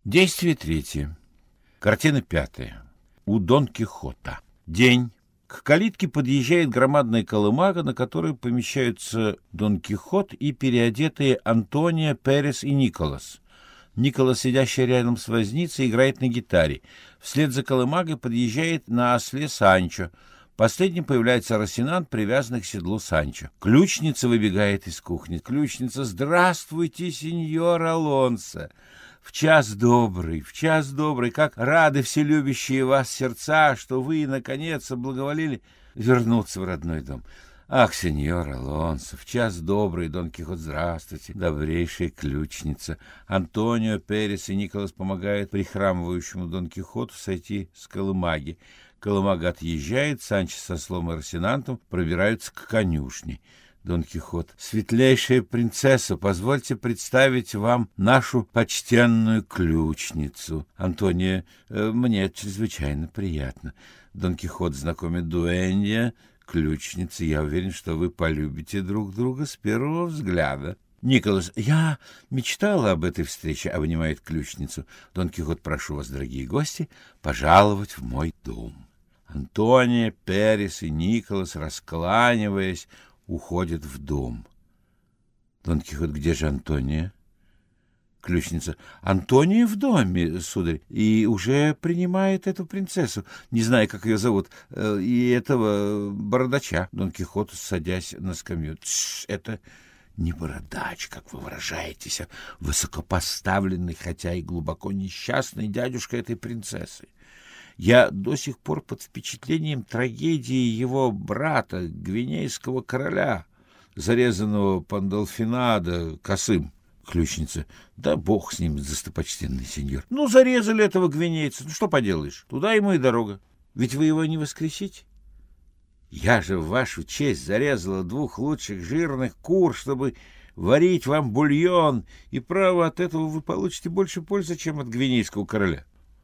Действие третье. Картина пятая. У Дон Кихота. День. К калитке подъезжает громадная колымага, на которой помещаются Дон Кихот и переодетые Антонио, Перес и Николас. Николас, сидящий рядом с возницей, играет на гитаре. Вслед за колымагой подъезжает на осле Санчо. Последним появляется Росинант, привязанный к седлу Санчо. Ключница выбегает из кухни. Ключница: «Здравствуйте, сеньор Алонсо! В час добрый, как рады все любящие вас сердца, что вы, наконец, соблаговолили вернуться в родной дом. Ах, сеньор Алонсо, в час добрый, Дон Кихот, здравствуйте, добрейшая ключница». Антонио, Перес и Николас помогают прихрамывающему Дон Кихоту сойти с колымаги. Колымага отъезжает, Санчо со ослом и Росинантом пробираются к конюшне. Дон Кихот: «Светлейшая принцесса, позвольте представить вам нашу почтенную ключницу». Антонио: «Мне чрезвычайно приятно». Дон Кихот знакомит дуэнья, ключницы: «Я уверен, что вы полюбите друг друга с первого взгляда». Николас: «Я мечтала об этой встрече», — обнимает ключницу. Дон Кихот: «Прошу вас, дорогие гости, пожаловать в мой дом». Антонио, Перес и Николас, раскланиваясь, уходят в дом. Дон Кихот: «Где же Антонио?» Ключница: «Антонио в доме, сударь, и уже принимает эту принцессу, не знаю, как ее зовут, и этого бородача». Дон Кихот, садясь на скамью: «Это не бородач, как вы выражаетесь, а высокопоставленный, хотя и глубоко несчастный дядюшка этой принцессы. Я до сих пор под впечатлением трагедии его брата, гвинейского короля, зарезанного Пандолфинадо косым». Ключница: «Да бог с ним, достопочтенный сеньор. Ну, зарезали этого гвинейца, ну что поделаешь, туда ему и дорога. Ведь вы его не воскресите. Я же в вашу честь зарезала 2 лучших жирных кур, чтобы варить вам бульон, и, право, от этого вы получите больше пользы, чем от гвинейского короля».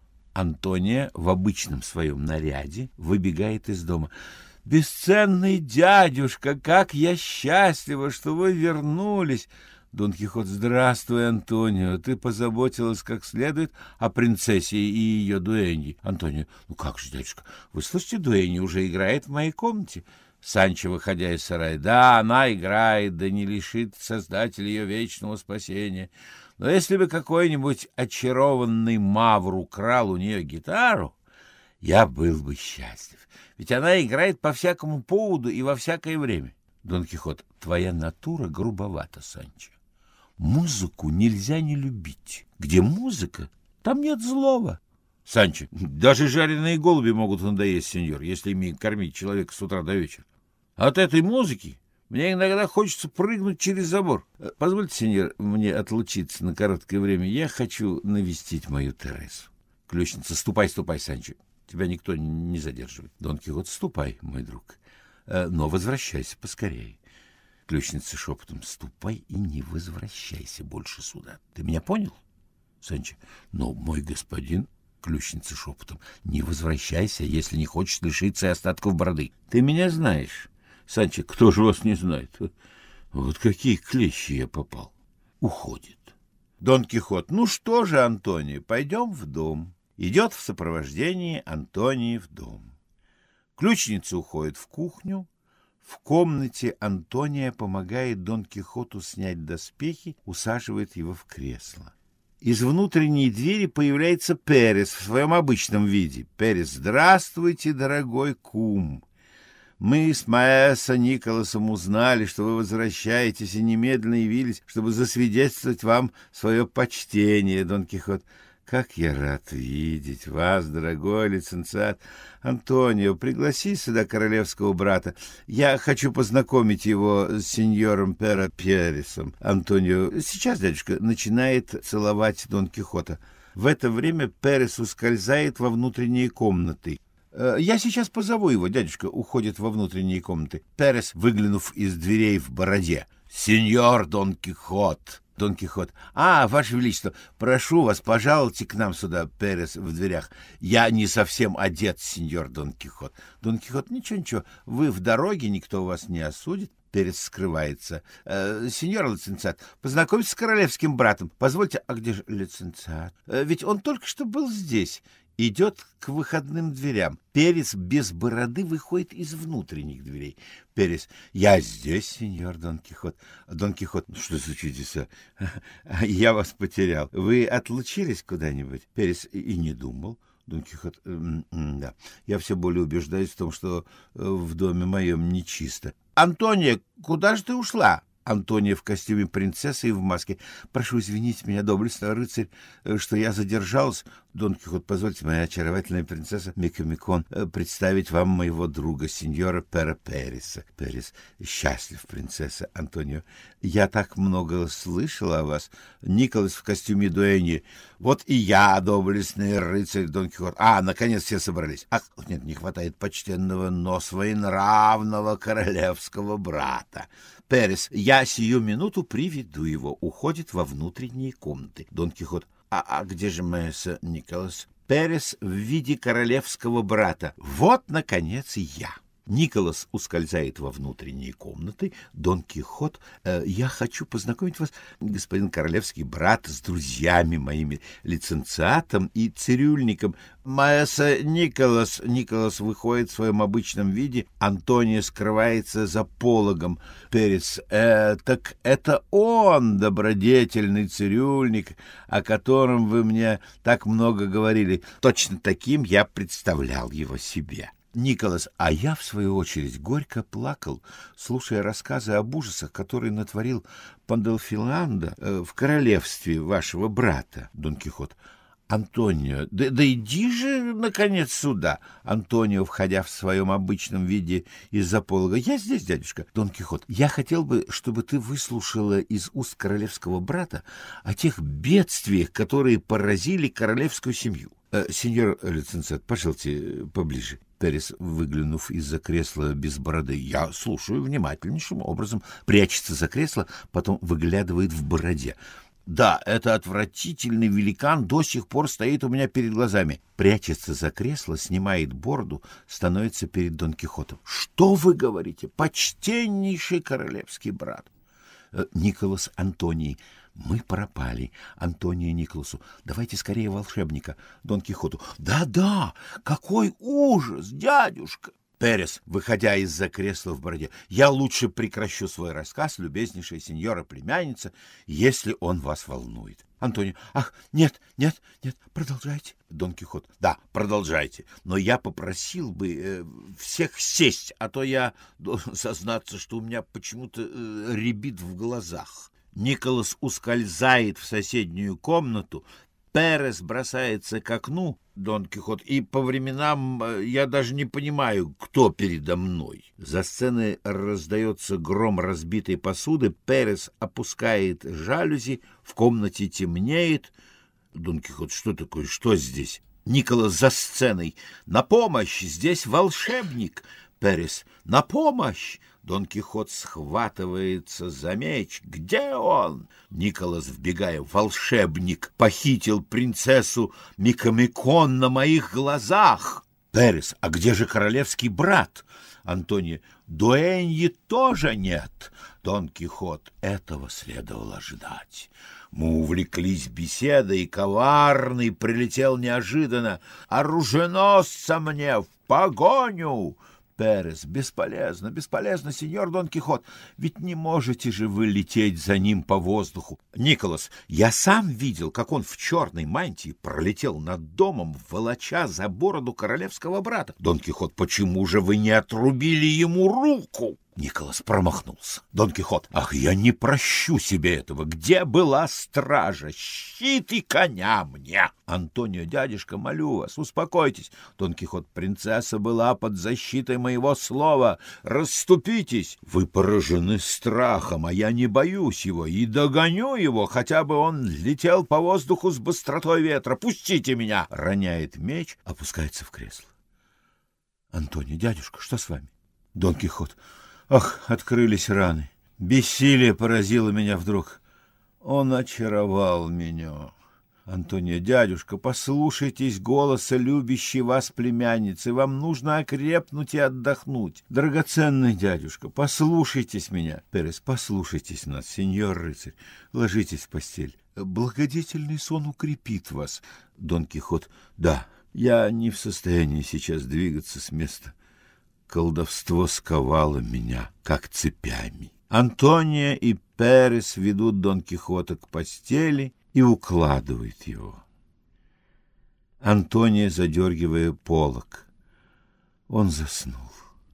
Антонио в обычном своем наряде выбегает из дома: «Бесценный дядюшка, как я счастлива, что вы вернулись!» Дон Кихот: «Здравствуй, Антонио, ты позаботилась как следует о принцессе и ее дуэнье». Антонио: «Ну как же, дядюшка, вы слышите, дуэнья уже играет в моей комнате». Санчо, выходя из сарая: «Да, она играет, да не лишит Создатель ее вечного спасения. Но если бы какой-нибудь очарованный мавр украл у нее гитару, я был бы счастлив, ведь она играет по всякому поводу и во всякое время». Дон Кихот: «Твоя натура грубовата, Санчо. Музыку нельзя не любить. Где музыка, там нет злого». Санчо: «Даже жареные голуби могут надоесть, сеньор, если ими кормить человека с утра до вечера. От этой музыки мне иногда хочется прыгнуть через забор. Позвольте, сеньор, мне отлучиться на короткое время. Я хочу навестить мою Тересу». Ключница: «Ступай, Санчо, тебя никто не задерживает». Дон Кихот: «Ступай, мой друг, но возвращайся поскорее». Ключница шепотом: «Ступай и не возвращайся больше сюда. Ты меня понял?» Санчо: «Но, мой господин». Ключница шепотом: «Не возвращайся, если не хочешь лишиться и остатков бороды. Ты меня знаешь». Санчо: «Кто же вас не знает? Вот какие клещи я попал». Уходит. Дон Кихот: «Ну что же, Антонио, пойдем в дом». Идет в сопровождении Антонио в дом. Ключница уходит в кухню. В комнате Антонио помогает Дон Кихоту снять доспехи, усаживает его в кресло. Из внутренней двери появляется Перес в своем обычном виде. Перес: «Здравствуйте, дорогой кум. Мы с маэсо Николасом узнали, что вы возвращаетесь, и немедленно явились, чтобы засвидетельствовать вам свое почтение». Дон Кихот: «Как я рад видеть вас, дорогой лиценциат. Антонио, пригласи сюда королевского брата. Я хочу познакомить его с сеньором Пересом». Антонио: «Сейчас, дядюшка», начинает целовать Дон Кихота. В это время Перес ускользает во внутренние комнаты. «Я сейчас позову его, дядюшка», уходит во внутренние комнаты. Перес, выглянув из дверей в бороде: «Сеньор Дон Кихот». Дон Кихот: «Ваше Величество, прошу вас, пожалуйте к нам сюда». Перес в дверях: «Я не совсем одет, сеньор Дон Кихот». Дон Кихот: «Ничего, вы в дороге, никто вас не осудит». Перес скрывается. Сеньор лиценциат, познакомьтесь с королевским братом. Позвольте, а где же лиценциат? Ведь он только что был здесь. Идет к выходным дверям. Перес без бороды выходит из внутренних дверей. Перес: я здесь, сеньор Дон Кихот. Дон Кихот: что за чудеса? Я вас потерял. Вы отлучились куда-нибудь? Перес: и не думал. Дон Кихот: да, я все более убеждаюсь в том, что в доме моем нечисто. Антония, куда же ты ушла? Антония в костюме принцессы и в маске. Прошу извинить меня, доблестный рыцарь, что я задержалась. Дон Кихот: позвольте, моя очаровательная принцесса Микомикон, представить вам моего друга, сеньора Пера Переса. Перес: счастлив, принцесса. Антонио: я так много слышала о вас. Николас в костюме дуэни. Вот и я, доблестный рыцарь. Дон Кихот: наконец все собрались. Ах, нет, не хватает почтенного, но своенравного королевского брата. Перес: я сию минуту приведу его. Уходит во внутренние комнаты. Дон Кихот: а где же Месса Николас? Перес в виде королевского брата. Вот, наконец, и я. Николас ускользает во внутренние комнаты. Дон Кихот: я хочу познакомить вас, господин королевский брат, с друзьями моими, лиценциатом и цирюльником. Маэса Николас. Николас выходит в своем обычном виде. Антония скрывается за пологом. Перес: так это он, добродетельный цирюльник, о котором вы мне так много говорили. Точно таким я представлял его себе. Николас: а я, в свою очередь, горько плакал, слушая рассказы об ужасах, которые натворил Пандалфиланда в королевстве вашего брата. Дон Кихот: Антонио, да иди же, наконец, сюда. Антонио, входя в своем обычном виде из-за полога: я здесь, дядюшка. Дон Кихот: я хотел бы, чтобы ты выслушала из уст королевского брата о тех бедствиях, которые поразили королевскую семью. Сеньор лиценциат, пожалуйте поближе. Перес, выглянув из-за кресла без бороды: я слушаю внимательнейшим образом. Прячется за кресло, потом выглядывает в бороде. Да, это отвратительный великан до сих пор стоит у меня перед глазами. Прячется за кресло, снимает бороду, становится перед Дон Кихотом. Что вы говорите, почтеннейший королевский брат? Николас Антонии: мы пропали. Антония Николасу: давайте скорее волшебника. Дон Кихоту: да, какой ужас, дядюшка. Перес, выходя из-за кресла в бороде: я лучше прекращу свой рассказ, любезнейшая сеньора-племянница, если он вас волнует. Антонио: ах, нет, продолжайте. Дон Кихот: да, продолжайте, но я попросил бы всех сесть, а то я должен сознаться, что у меня почему-то рябит в глазах. Николас ускользает в соседнюю комнату. Перес бросается к окну, Дон Кихот, и по временам я даже не понимаю, кто передо мной. За сценой раздается гром разбитой посуды. Перес опускает жалюзи, в комнате темнеет. Дон Кихот: что такое, что здесь? Николас за сценой: на помощь, здесь волшебник. Перес: на помощь! Дон Кихот схватывается за меч. Где он? Николас, вбегая: волшебник похитил принцессу Микомикон на моих глазах. Перес: а где же королевский брат? Антония: дуэньи тоже нет. Дон Кихот: этого следовало ждать. Мы увлеклись беседой, и коварный прилетел неожиданно: оруженосца мне в погоню! Перес: бесполезно, сеньор Дон Кихот, ведь не можете же вы лететь за ним по воздуху. Николас: я сам видел, как он в черной мантии пролетел над домом, волоча за бороду королевского брата. Дон Кихот: почему же вы не отрубили ему руку? Николас промахнулся. Дон Кихот: ах, я не прощу себе этого. Где была стража? Щит и коня мне. Антонио: дядюшка, молю вас, успокойтесь. Дон Кихот: принцесса была под защитой моего слова. Расступитесь. Вы поражены страхом, а я не боюсь его и догоню его, хотя бы он летел по воздуху с быстротой ветра. Пустите меня. Роняет меч, опускается в кресло. Антонио: дядюшка, что с вами? Дон Кихот: ах, открылись раны. Бессилие поразило меня вдруг. Он очаровал меня. Антония, дядюшка, послушайтесь голоса любящей вас племянницы. Вам нужно окрепнуть и отдохнуть. Драгоценный дядюшка, послушайтесь меня. Перес, послушайтесь нас, сеньор рыцарь. Ложитесь в постель. Благодетельный сон укрепит вас. Дон Кихот, да, я не в состоянии сейчас двигаться с места. Колдовство сковало меня, как цепями. Антония и Перес ведут Дон Кихота к постели и укладывает его. Антония, задергивая полог. Он заснул.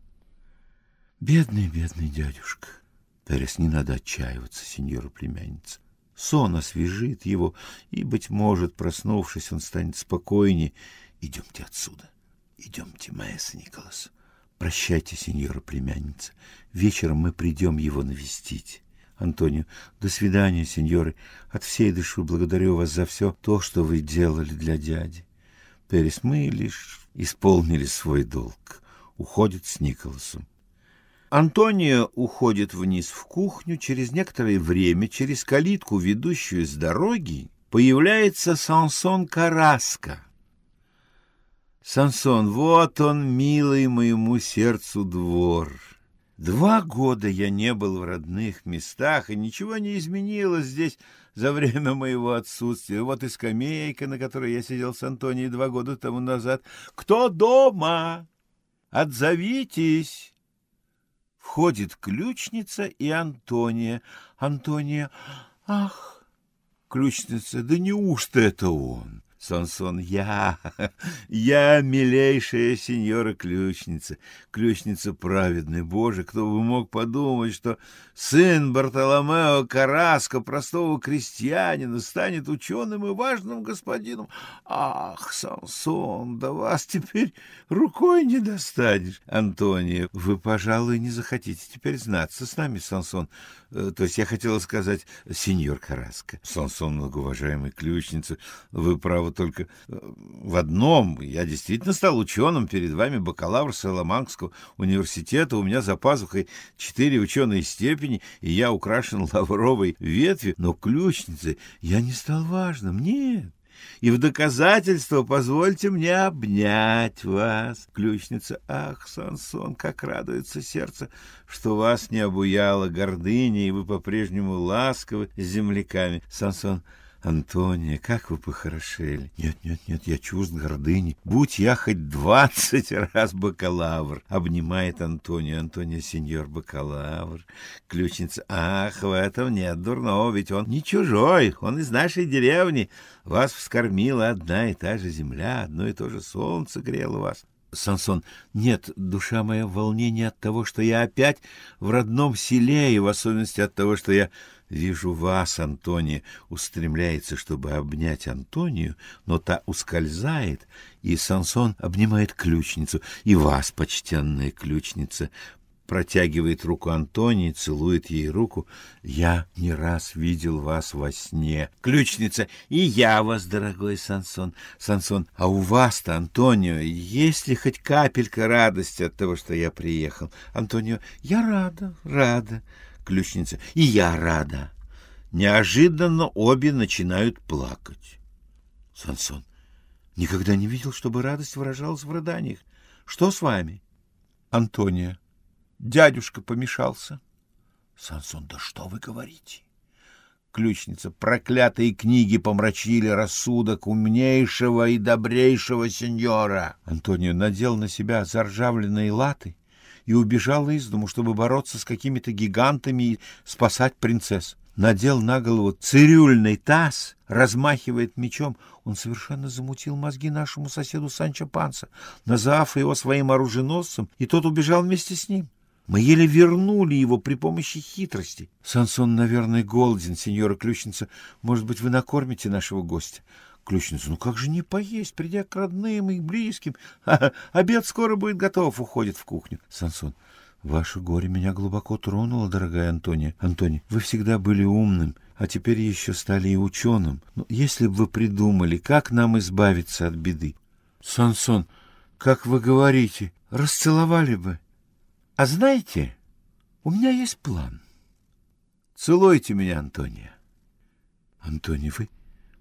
Бедный, бедный дядюшка. Перес, не надо отчаиваться, сеньора племянница. Сон освежит его, и, быть может, проснувшись, он станет спокойнее. Идемте отсюда. Идемте, маэстро Николас. Прощайте, сеньора племянница. Вечером мы придем его навестить. Антонио, до свидания, сеньоры. От всей души благодарю вас за все то, что вы делали для дяди. Перес, мы лишь исполнили свой долг. Уходит с Николасом. Антонио уходит вниз в кухню. Через некоторое время, через калитку, ведущую с дороги, появляется Сансон Карраско. Сансон, вот он, милый моему сердцу двор. 2 года я не был в родных местах, и ничего не изменилось здесь за время моего отсутствия. Вот и скамейка, на которой я сидел с Антонией 2 года тому назад. Кто дома? Отзовитесь! Входит ключница и Антония. Антония, ах! Ключница, да неужто это он? Сансон, я, милейшая сеньора ключница, ключница праведная. Боже, кто бы мог подумать, что сын Бартоломео Карраско, простого крестьянина, станет ученым и важным господином. Ах, Сансон, да вас теперь рукой не достанешь. Антония, вы, пожалуй, не захотите теперь знаться с нами, Сансон. То есть я хотела сказать, сеньор Карраско. Сансон, многоуважаемый ключница, вы правы только в одном. Я действительно стал ученым, перед вами бакалавр Саламанкского университета, у меня за пазухой 4 ученые степени, и я украшен лавровой ветвью, но ключницей я не стал важным, нет. И в доказательство позвольте мне обнять вас. Ключница, ах, Сансон, как радуется сердце, что вас не обуяла гордыня, и вы по-прежнему ласковы с земляками. Сансон, Антония, как вы похорошели. Нет, я чужд гордыни. Будь я хоть 20 раз бакалавр. Обнимает Антония. Антония, сеньор бакалавр. Ключница, ах, в этом нет дурного, ведь он не чужой, он из нашей деревни. Вас вскормила одна и та же земля, одно и то же солнце грело вас. Сансон, нет, душа моя в волнении от того, что я опять в родном селе, и в особенности от того, что я вижу вас, Антония, устремляется, чтобы обнять Антонию, но та ускользает, и Сансон обнимает ключницу, и вас, почтенная ключница, протягивает руку Антонии, целует ей руку. Я не раз видел вас во сне. Ключница, и я вас, дорогой Сансон. Сансон, а у вас-то, Антонио, есть ли хоть капелька радости от того, что я приехал? Антонио, я рада. Ключница, и я рада. Неожиданно обе начинают плакать. Сансон, никогда не видел, чтобы радость выражалась в рыданиях. Что с вами? Антония, дядюшка помешался. Сансон, да что вы говорите? Ключница, проклятые книги помрачили рассудок умнейшего и добрейшего сеньора. Антонио надел на себя заржавленные латы и убежал из дому, чтобы бороться с какими-то гигантами и спасать принцесс. Надел на голову цирюльный таз, размахивает мечом. Он совершенно замутил мозги нашему соседу Санчо Панса, назвав его своим оруженосцем, и тот убежал вместе с ним. Мы еле вернули его при помощи хитрости. Сансон, наверное, голоден, сеньора ключница. Может быть, вы накормите нашего гостя? Ключница, ну как же не поесть, придя к родным и близким? Обед скоро будет готов, уходит в кухню. Сансон, ваше горе меня глубоко тронуло, дорогая Антония. Антония, вы всегда были умным, а теперь еще стали и ученым. Но если бы вы придумали, как нам избавиться от беды. Сансон, как вы говорите, расцеловали бы. А знаете, у меня есть план. Целуйте меня, Антония. Антония,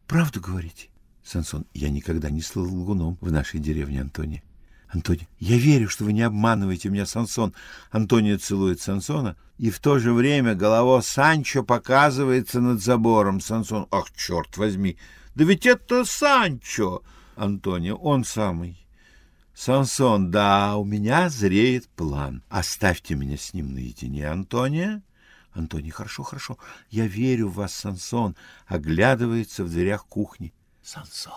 Правду говорите? Сансон: я никогда не слыл лгуном в нашей деревне, Антония. Антония: я верю, что вы не обманываете меня, Сансон. Антония целует Сансона, и в то же время голова Санчо показывается над забором. Сансон: ах, черт возьми, да ведь это Санчо! Антония: он самый. Сансон: да, у меня зреет план. Оставьте меня с ним наедине, Антония. Антония: хорошо, хорошо, я верю в вас, Сансон. Оглядывается в дверях кухни. Сансон.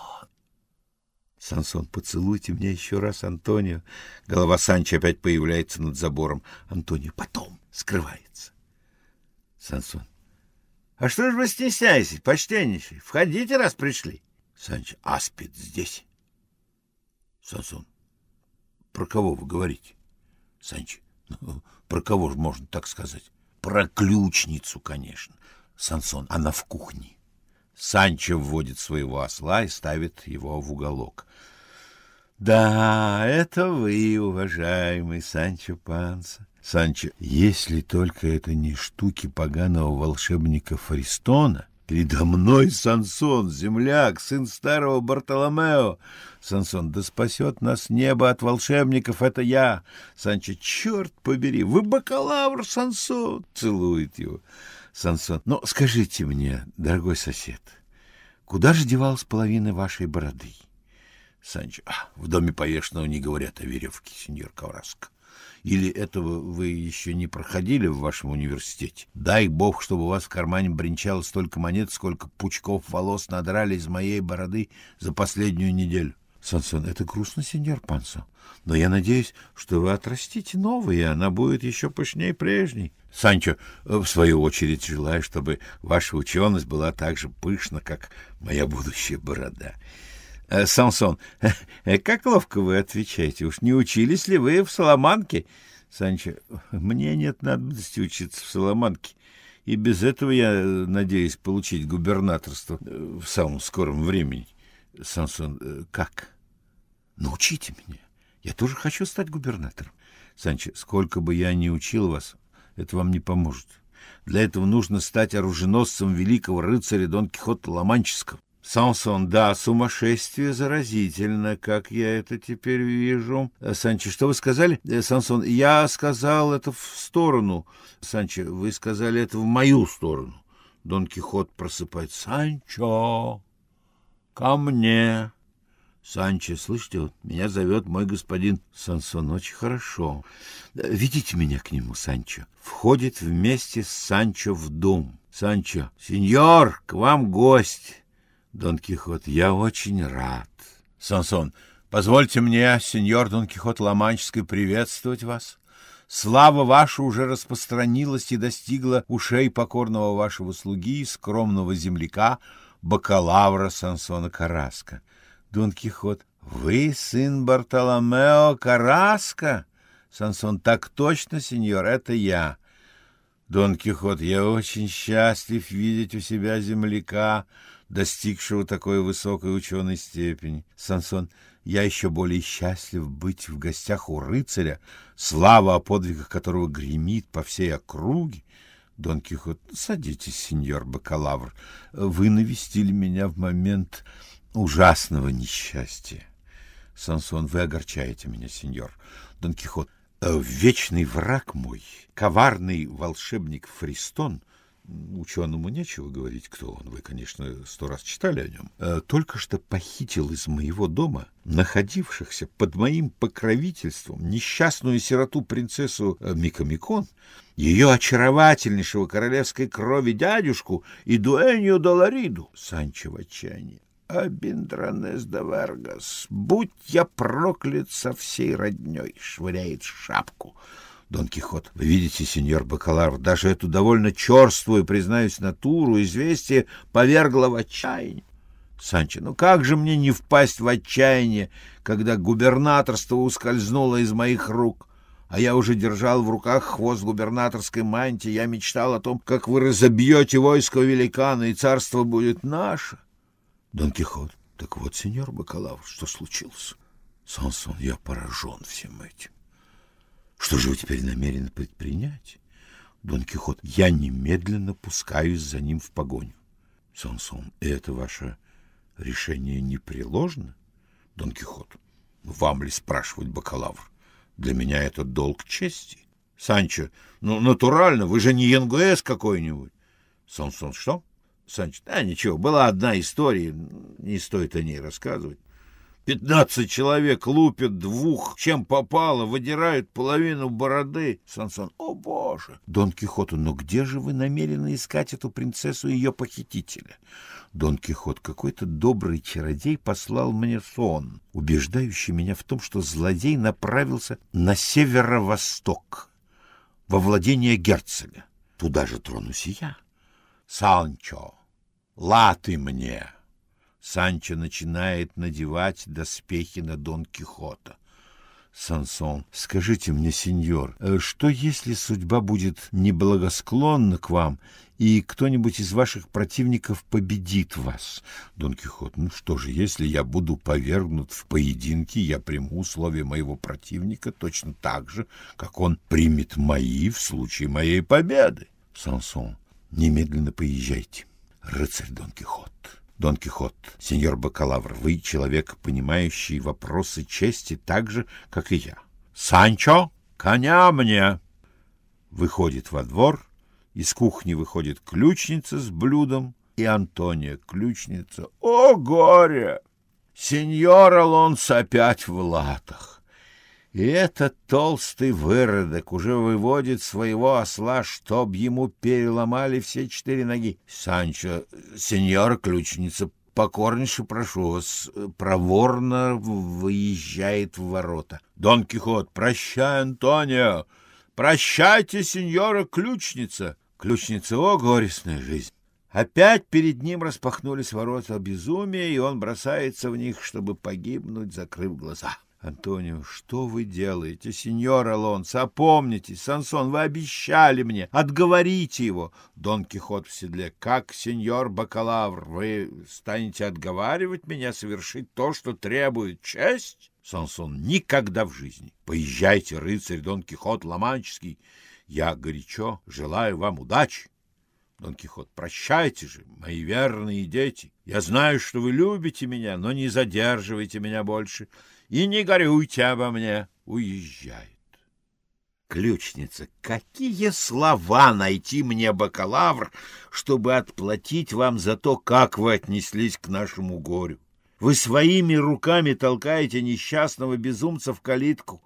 Сансон: поцелуйте меня еще раз, Антонио. Голова Санчо опять появляется над забором. Антонио: потом. Скрывается. Сансон: а что ж вы стесняетесь, почтеннейший? Входите, раз пришли. Санчо: аспид здесь. Сансон: про кого вы говорите? Санчо: про кого же можно так сказать? Про ключницу, конечно. Сансон: она в кухне. Санчо вводит своего осла и ставит его в уголок. Да, это вы, уважаемый Санчо Панса. Санчо: если только это не штуки поганого волшебника Фаристона. Передо мной Сансон, земляк, сын старого Бартоломео. Сансон: да спасет нас небо от волшебников, это я. Санчо: черт побери, вы бакалавр, Сансон. Целует его. Сансон: ну, скажите мне, дорогой сосед, куда же девалась половина вашей бороды? Санчо: в доме повешенного не говорят о веревке, сеньор Карраско. Или этого вы еще не проходили в вашем университете? Дай бог, чтобы у вас в кармане бренчало столько монет, сколько пучков волос надрали из моей бороды за последнюю неделю. Сансон: это грустно, сеньор Пансо, но я надеюсь, что вы отрастите новую, и она будет еще пышнее прежней. Санчо: в свою очередь, желаю, чтобы ваша ученость была так же пышна, как моя будущая борода. Сансон: как ловко вы отвечаете, уж не учились ли вы в Саламанке? Санчо: мне нет надобности учиться в Саламанке, и без этого я надеюсь получить губернаторство в самом скором времени. Сансон: как? Научите меня, я тоже хочу стать губернатором. Санчо: сколько бы я ни учил вас, это вам не поможет. Для этого нужно стать оруженосцем великого рыцаря Дон Кихота Ла-Манческого. Сансон: да, сумасшествие заразительно, как я это теперь вижу. Санчо: что вы сказали? Сансон: я сказал это в сторону. Санчо: вы сказали это в мою сторону. Дон Кихот просыпает: Санчо, ко мне. Санчо: слышите, вот меня зовет мой господин. Сансон: очень хорошо. Ведите меня к нему, Санчо. Входит вместе с Санчо в дом. Санчо: сеньор, к вам гость. Дон Кихот: я очень рад. Сансон: позвольте мне, сеньор Дон Кихот Ла-Манческий, приветствовать вас. Слава ваша уже распространилась и достигла ушей покорного вашего слуги, скромного земляка, бакалавра Сансона Карраско. Дон Кихот: вы сын Бартоломео Карраско? Сансон: так точно, сеньор, это я. Дон Кихот: я очень счастлив видеть у себя земляка, достигшего такой высокой ученой степени. Сансон: я еще более счастлив быть в гостях у рыцаря, слава о подвигах которого гремит по всей округе. Дон Кихот: садитесь, сеньор бакалавр, вы навестили меня в момент ужасного несчастья. Сансон: вы огорчаете меня, сеньор. Дон Кихот: вечный враг мой, коварный волшебник Фаристон, ученому нечего говорить, кто он, вы, конечно, 100 раз читали о нем, только что похитил из моего дома находившихся под моим покровительством несчастную сироту принцессу Микомикон, ее очаровательнейшего королевской крови дядюшку и дуэнью Долориду. Санчо в отчаянии: Абиндранес де Варгас, будь я проклят со всей родней, швыряет шапку. Дон Кихот: вы видите, сеньор бакалавр, даже эту довольно черствую, признаюсь, натуру известие повергло в отчаяние. Санчо: ну как же мне не впасть в отчаяние, когда губернаторство ускользнуло из моих рук, а я уже держал в руках хвост губернаторской мантии, я мечтал о том, как вы разобьете войско великана, и царство будет наше. Дон Кихот: так вот, сеньор бакалавр, что случилось? Сансон: я поражен всем этим. Что же вы теперь намерены предпринять? Дон Кихот: я немедленно пускаюсь за ним в погоню. Сансон: это ваша Решение непреложно? Дон Кихот. Вам ли спрашивать, бакалавр? Для меня это долг чести. Санчо. Ну, натурально, вы же не Янгуэс какой-нибудь. Сансон. Что? Санчо. Да, ничего, была одна история, не стоит о ней рассказывать. 15 человек лупят двух, чем попало, выдирают половину бороды. Сансон. О, боже! Дон Кихоту. Но где же вы намерены искать эту принцессу и ее похитителя? Дон Кихот. Какой-то добрый чародей послал мне сон, убеждающий меня в том, что злодей направился на северо-восток, во владение герцога. Туда же тронусь и я. Санчо, латы мне! Санчо начинает надевать доспехи на Дон Кихота. Сансон. Скажите мне, сеньор, что если судьба будет неблагосклонна к вам, и кто-нибудь из ваших противников победит вас? Дон Кихот. Ну что же, если я буду повергнут в поединке, я приму условия моего противника точно так же, как он примет мои в случае моей победы. Сансон. Немедленно поезжайте, рыцарь Дон Кихот. Дон Кихот. Сеньор бакалавр, вы человек, понимающий вопросы чести так же, как и я. Санчо, коня мне! Выходит во двор, из кухни выходит ключница с блюдом, и Антония, ключница. О, горе! Сеньор Алонсо опять в латах. И этот толстый выродок уже выводит своего осла, чтоб ему переломали все 4 ноги. Санчо. Сеньора ключница, покорнейше прошу вас. Проворно выезжает в ворота. Дон Кихот. Прощай, Антонио. Прощайте, сеньора ключница. Ключница. О, горестная жизнь. Опять перед ним распахнулись ворота безумия, и он бросается в них, чтобы погибнуть, закрыв глаза. Антонио. Что вы делаете, сеньор Алонсо? Опомнитесь, Сансон, вы обещали мне, отговорите его. Дон Кихот в седле. Как, сеньор бакалавр, вы станете отговаривать меня совершить то, что требует честь? Сансон. Никогда в жизни. Поезжайте, рыцарь Дон Кихот Ла-Манческий. Я горячо желаю вам удачи. Дон Кихот. Прощайте же, мои верные дети. Я знаю, что вы любите меня, но не задерживайте меня больше. И не горюйте обо мне. Уезжает. Ключница. Какие слова найти мне, бакалавр, чтобы отплатить вам за то, как вы отнеслись к нашему горю? Вы своими руками толкаете несчастного безумца в калитку.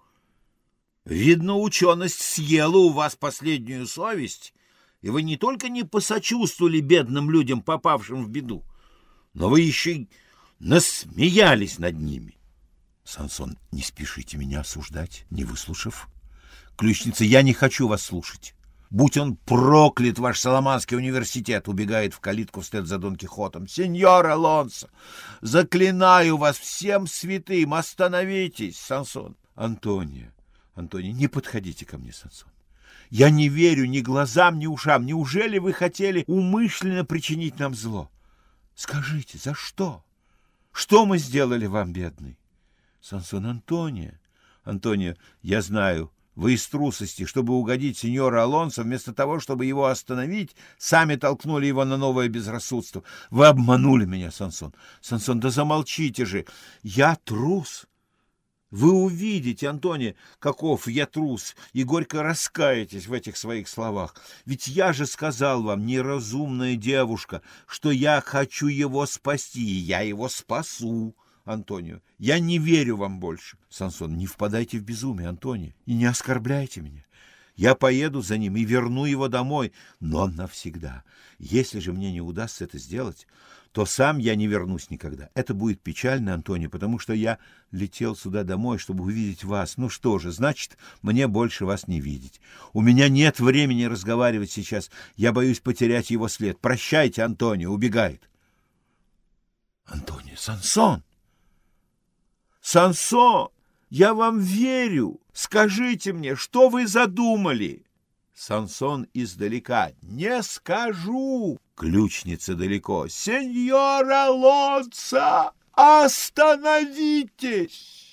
Видно, ученость съела у вас последнюю совесть, и вы не только не посочувствовали бедным людям, попавшим в беду, но вы еще и насмеялись над ними. Сансон. Не спешите меня осуждать, не выслушав. Ключница. Я не хочу вас слушать. Будь он проклят, ваш Саламанский университет! Убегает в калитку вслед за Дон Кихотом. Сеньор Алонсо, заклинаю вас всем святым, остановитесь! Сансон. Антония, не подходите ко мне, Сансон. Я не верю ни глазам, ни ушам. Неужели вы хотели умышленно причинить нам зло? Скажите, за что? Что мы сделали вам, бедный? Сансон. Антония, я знаю, вы из трусости, чтобы угодить сеньору Алонсо, вместо того, чтобы его остановить, сами толкнули его на новое безрассудство. Вы обманули меня, Сансон. Сансон. Да замолчите же. Я трус. Вы увидите, Антония, каков я трус, и горько раскаетесь в этих своих словах. Ведь я же сказал вам, неразумная девушка, что я хочу его спасти, и я его спасу. Антонио. Я не верю вам больше. Сансон. Не впадайте в безумие, Антонио, и не оскорбляйте меня. Я поеду за ним и верну его домой, но навсегда. Если же мне не удастся это сделать, то сам я не вернусь никогда. Это будет печально, Антонио, потому что я летел сюда домой, чтобы увидеть вас. Ну что же, значит, мне больше вас не видеть. У меня нет времени разговаривать сейчас. Я боюсь потерять его след. Прощайте, Антонио. Убегает. Антонио. Сансон! Сансон! Я вам верю. Скажите мне, что вы задумали? Сансон издалека. Не скажу. Ключница далеко. Сеньор Алонсо, остановитесь!